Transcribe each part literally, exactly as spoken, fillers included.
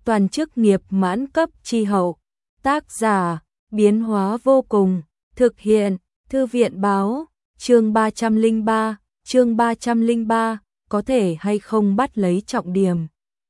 toàn chức nghiệp mãn cấp chi hậu. Tác giả, biến hóa vô cùng, thực hiện, thư viện báo, chương ba trăm lẻ ba, chương ba trăm lẻ ba, có thể hay không bắt lấy trọng điểm.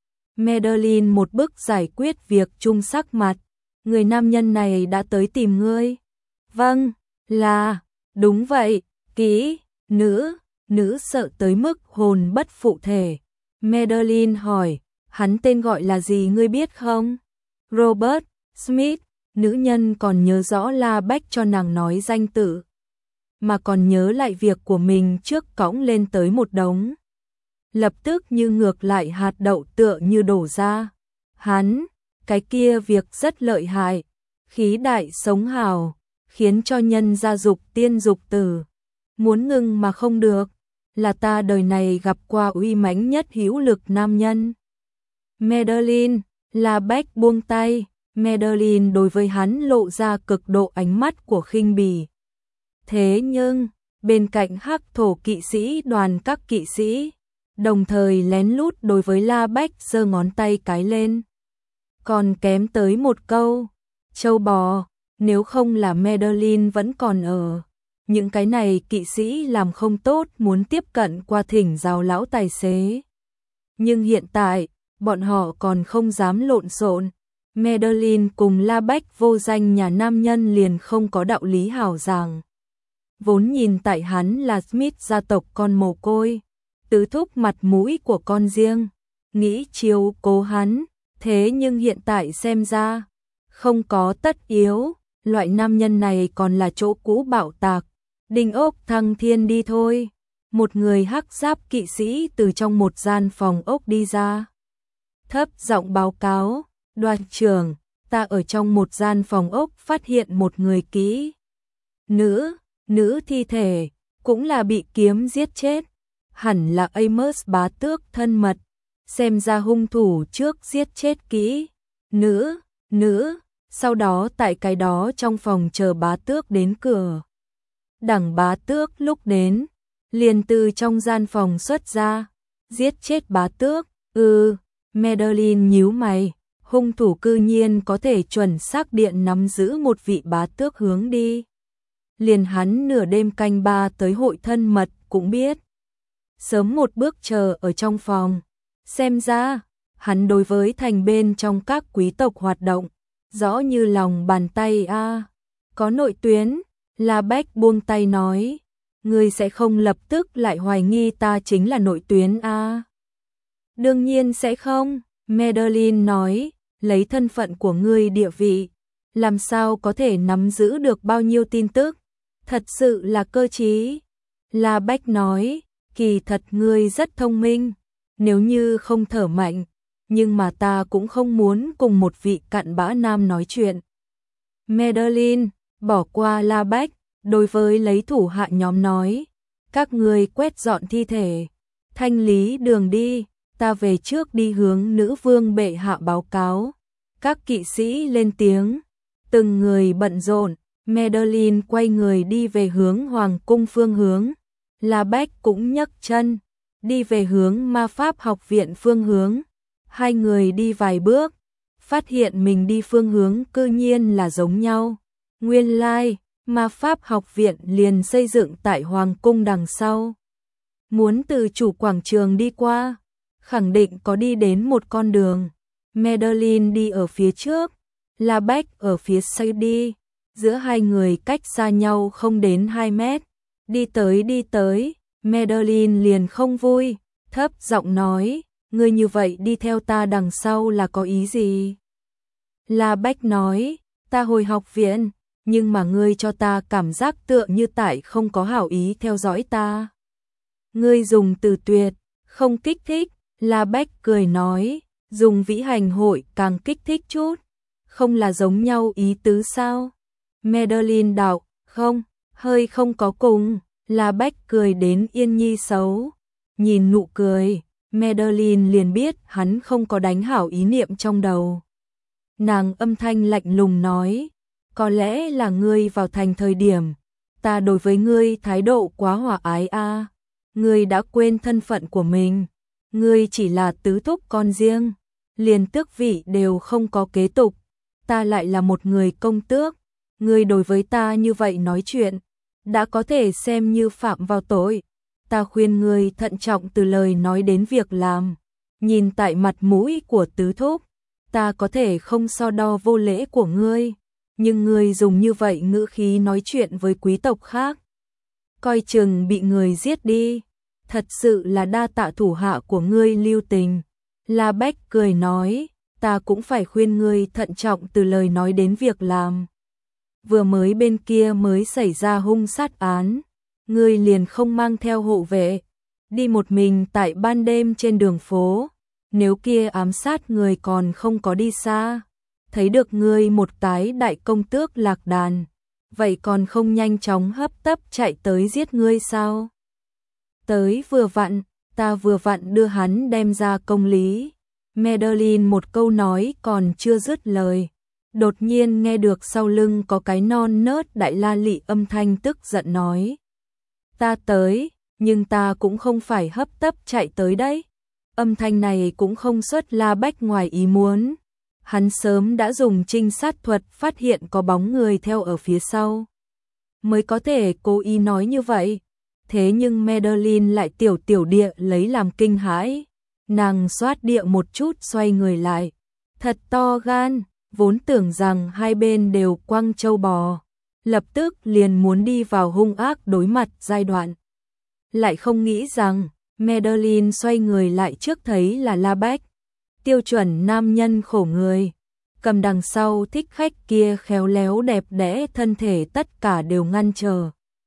Madeline một bức giải quyết việc chung sắc mặt, người nam nhân này đã tới tìm ngươi. Vâng, là, đúng vậy, kỹ, nữ, nữ sợ tới mức hồn bất phụ thể. Madeline hỏi, hắn tên gọi là gì ngươi biết không? Robert Smith, nữ nhân còn nhớ rõ La Bách cho nàng nói danh tự, mà còn nhớ lại việc của mình trước cõng lên tới một đống. Lập tức như ngược lại hạt đậu tựa như đổ ra. Hắn, cái kia việc rất lợi hại, khí đại sống hào, khiến cho nhân gia dục tiên dục tử. Muốn ngừng mà không được, là ta đời này gặp qua uy mãnh nhất hữu lực nam nhân. Madeline, La Bách buông tay, Madeline đối với hắn lộ ra cực độ ánh mắt của khinh bỉ. Thế nhưng, bên cạnh hắc thổ kỵ sĩ đoàn các kỵ sĩ, đồng thời lén lút đối với La Bách giơ ngón tay cái lên. Còn kém tới một câu, châu bò, nếu không là Madeline vẫn còn ở. Những cái này kỵ sĩ làm không tốt muốn tiếp cận qua thỉnh giáo lão tài xế. Nhưng hiện tại, bọn họ còn không dám lộn xộn. Madeline cùng La Bách vô danh nhà nam nhân liền không có đạo lý hảo giảng. Vốn nhìn tại hắn là Smith gia tộc con mồ côi, tứ thúc mặt mũi của con riêng, nghĩ chiếu cố hắn, thế nhưng hiện tại xem ra, không có tất yếu, loại nam nhân này còn là chỗ cũ bạo tạc, đinh ốc thăng thiên đi thôi. Một người hắc giáp kỵ sĩ từ trong một gian phòng ốc đi ra, thấp giọng báo cáo, đoàn trưởng, ta ở trong một gian phòng ốc phát hiện một người kỹ nữ, nữ thi thể, cũng là bị kiếm giết chết, hẳn là Amos bá tước thân mật, xem ra hung thủ trước giết chết kỹ nữ, nữ, sau đó tại cái đó trong phòng chờ bá tước đến cửa. Đằng bá tước lúc đến, liền từ trong gian phòng xuất ra, giết chết bá tước, ừ, Madeline nhíu mày, hung thủ cư nhiên có thể chuẩn xác điện nắm giữ một vị bá tước hướng đi. Liền hắn nửa đêm canh ba tới hội thân mật cũng biết. Sớm một bước chờ ở trong phòng, xem ra, hắn đối với thành bên trong các quý tộc hoạt động, rõ như lòng bàn tay a. À. Có nội tuyến, La Bách buông tay nói, ngươi sẽ không lập tức lại hoài nghi ta chính là nội tuyến a. À. Đương nhiên sẽ không, Madeline nói, lấy thân phận của ngươi địa vị, làm sao có thể nắm giữ được bao nhiêu tin tức, thật sự là cơ trí. La Bách nói, kỳ thật ngươi rất thông minh, nếu như không thở mạnh, nhưng mà ta cũng không muốn cùng một vị cặn bã nam nói chuyện. Madeline, bỏ qua La Bách, đối với lấy thủ hạ nhóm nói, các ngươi quét dọn thi thể, thanh lý đường đi, ta về trước đi hướng nữ vương bệ hạ báo cáo. Các kỵ sĩ lên tiếng, từng người bận rộn, Madeline quay người đi về hướng hoàng cung phương hướng, La Bách cũng nhấc chân, đi về hướng ma pháp học viện phương hướng. Hai người đi vài bước, phát hiện mình đi phương hướng cư nhiên là giống nhau. Nguyên lai, like, ma pháp học viện liền xây dựng tại hoàng cung đằng sau. Muốn từ chủ quảng trường đi qua, khẳng định có đi đến một con đường. Madeline đi ở phía trước, La Bách ở phía sau đi, giữa hai người cách xa nhau không đến hai mét. Đi tới đi tới, Madeline liền không vui, thấp giọng nói, ngươi như vậy đi theo ta đằng sau là có ý gì? La Bách nói, ta hồi học viện, nhưng mà ngươi cho ta cảm giác tựa như tại không có hảo ý theo dõi ta. Ngươi dùng từ tuyệt, không kích thích, La Bách cười nói, dùng vĩ hành hội càng kích thích chút, không là giống nhau ý tứ sao? Madeline đạo, không, hơi không có cùng, La Bách cười đến yên nhi xấu, nhìn nụ cười, Madeline liền biết hắn không có đánh hảo ý niệm trong đầu. Nàng âm thanh lạnh lùng nói, có lẽ là ngươi vào thành thời điểm, ta đối với ngươi thái độ quá hòa ái a, à. Ngươi đã quên thân phận của mình, ngươi chỉ là tứ thúc con riêng, liền tước vị đều không có kế tục, ta lại là một người công tước, ngươi đối với ta như vậy nói chuyện, đã có thể xem như phạm vào tội. Ta khuyên ngươi thận trọng từ lời nói đến việc làm. Nhìn tại mặt mũi của tứ thúc, ta có thể không so đo vô lễ của ngươi, nhưng ngươi dùng như vậy ngữ khí nói chuyện với quý tộc khác, coi chừng bị người giết đi. Thật sự là đa tạ thủ hạ của ngươi lưu tình. La Bách cười nói, ta cũng phải khuyên ngươi thận trọng từ lời nói đến việc làm. Vừa mới bên kia mới xảy ra hung sát án, ngươi liền không mang theo hộ vệ, đi một mình tại ban đêm trên đường phố, nếu kia ám sát người còn không có đi xa, thấy được ngươi một cái đại công tước lạc đàn, vậy còn không nhanh chóng hấp tấp chạy tới giết ngươi sao? Tới vừa vặn, ta vừa vặn đưa hắn đem ra công lý. Madeline một câu nói còn chưa dứt lời, đột nhiên nghe được sau lưng có cái non nớt đại la lị âm thanh tức giận nói. Ta tới, nhưng ta cũng không phải hấp tấp chạy tới đấy. Âm thanh này cũng không xuất La Bách ngoài ý muốn. Hắn sớm đã dùng trinh sát thuật phát hiện có bóng người theo ở phía sau, mới có thể cố ý nói như vậy. Thế nhưng Madeline lại tiểu tiểu địa lấy làm kinh hãi. Nàng xoát địa một chút xoay người lại. Thật to gan, vốn tưởng rằng hai bên đều quăng châu bò, lập tức liền muốn đi vào hung ác đối mặt giai đoạn. Lại không nghĩ rằng, Madeline xoay người lại trước thấy là La Bách, tiêu chuẩn nam nhân khổ người, cầm đằng sau thích khách kia khéo léo đẹp đẽ thân thể tất cả đều ngăn trở.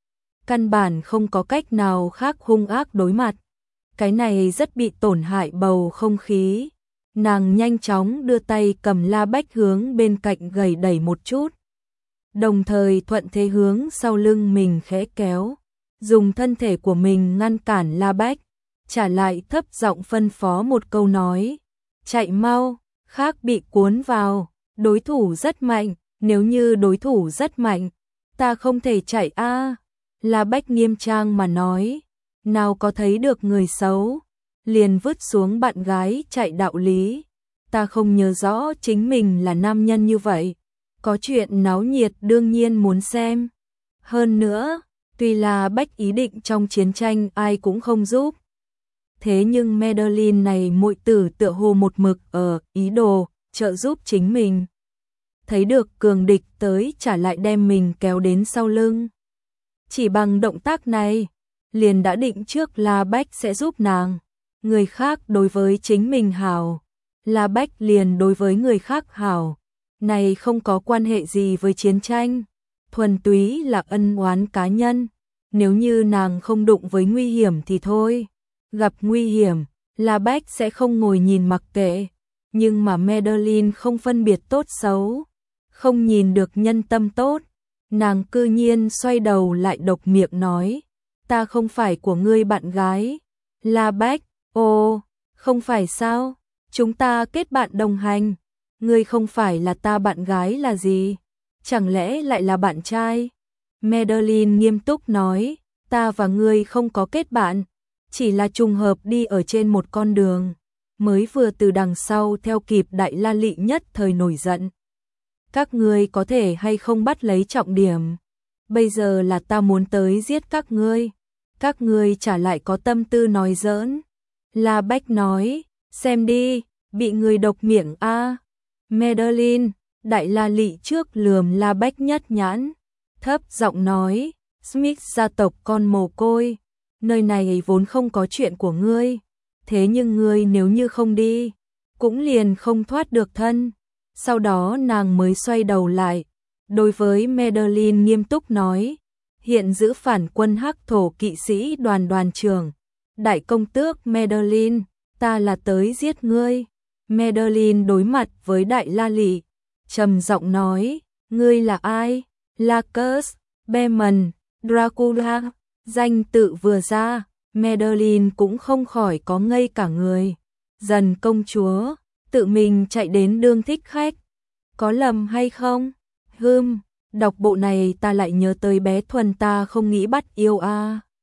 Căn bản không có cách nào khác hung ác đối mặt. Cái này rất bị tổn hại bầu không khí. Nàng nhanh chóng đưa tay cầm La Bách hướng bên cạnh gầy đẩy một chút, đồng thời thuận thế hướng sau lưng mình khẽ kéo, dùng thân thể của mình ngăn cản La Bách, trả lại thấp giọng phân phó một câu nói, chạy mau, khác bị cuốn vào, đối thủ rất mạnh, nếu như đối thủ rất mạnh, ta không thể chạy a. À. La Bách nghiêm trang mà nói, nào có thấy được người xấu, liền vứt xuống bạn gái chạy đạo lý. Ta không nhớ rõ chính mình là nam nhân như vậy, có chuyện náo nhiệt đương nhiên muốn xem. Hơn nữa, tuy là Bách ý định trong chiến tranh ai cũng không giúp, thế nhưng Madeline này muội tử tựa hồ một mực ở ý đồ trợ giúp chính mình. Thấy được cường địch tới trả lại đem mình kéo đến sau lưng. Chỉ bằng động tác này, liền đã định trước La Bách sẽ giúp nàng. Người khác đối với chính mình hảo, La Bách liền đối với người khác hảo. Này không có quan hệ gì với chiến tranh, thuần túy là ân oán cá nhân. Nếu như nàng không đụng với nguy hiểm thì thôi. Gặp nguy hiểm, La Bách sẽ không ngồi nhìn mặc kệ. Nhưng mà Madeline không phân biệt tốt xấu, không nhìn được nhân tâm tốt. Nàng cư nhiên xoay đầu lại độc miệng nói, ta không phải của ngươi bạn gái. La Bách, ồ, không phải sao, chúng ta kết bạn đồng hành, ngươi không phải là ta bạn gái là gì, chẳng lẽ lại là bạn trai? Madeline nghiêm túc nói, ta và ngươi không có kết bạn, chỉ là trùng hợp đi ở trên một con đường, mới vừa từ đằng sau theo kịp đại la lị nhất thời nổi giận. Các ngươi có thể hay không bắt lấy trọng điểm, bây giờ là ta muốn tới giết các ngươi, các ngươi trả lại có tâm tư nói giỡn. La Bách nói, xem đi, bị người độc miệng a. À. Madeline, đại la lị trước lườm La Bách nhất nhãn, thấp giọng nói, Smith gia tộc con mồ côi, nơi này vốn không có chuyện của ngươi, thế nhưng ngươi nếu như không đi, cũng liền không thoát được thân. Sau đó nàng mới xoay đầu lại, đối với Madeline nghiêm túc nói, hiện giữ phản quân Hắc thổ kỵ sĩ đoàn đoàn trưởng, đại công tước Madeline, ta là tới giết ngươi. Madeline đối mặt với đại la lị, trầm giọng nói, ngươi là ai? Lacus, Beman, Dracula, danh tự vừa ra, Madeline cũng không khỏi có ngây cả người. Dần công chúa, tự mình chạy đến đương thích khách, có lầm hay không? Hừm, đọc bộ này ta lại nhớ tới bé Thuần ta không nghĩ bắt yêu a. À.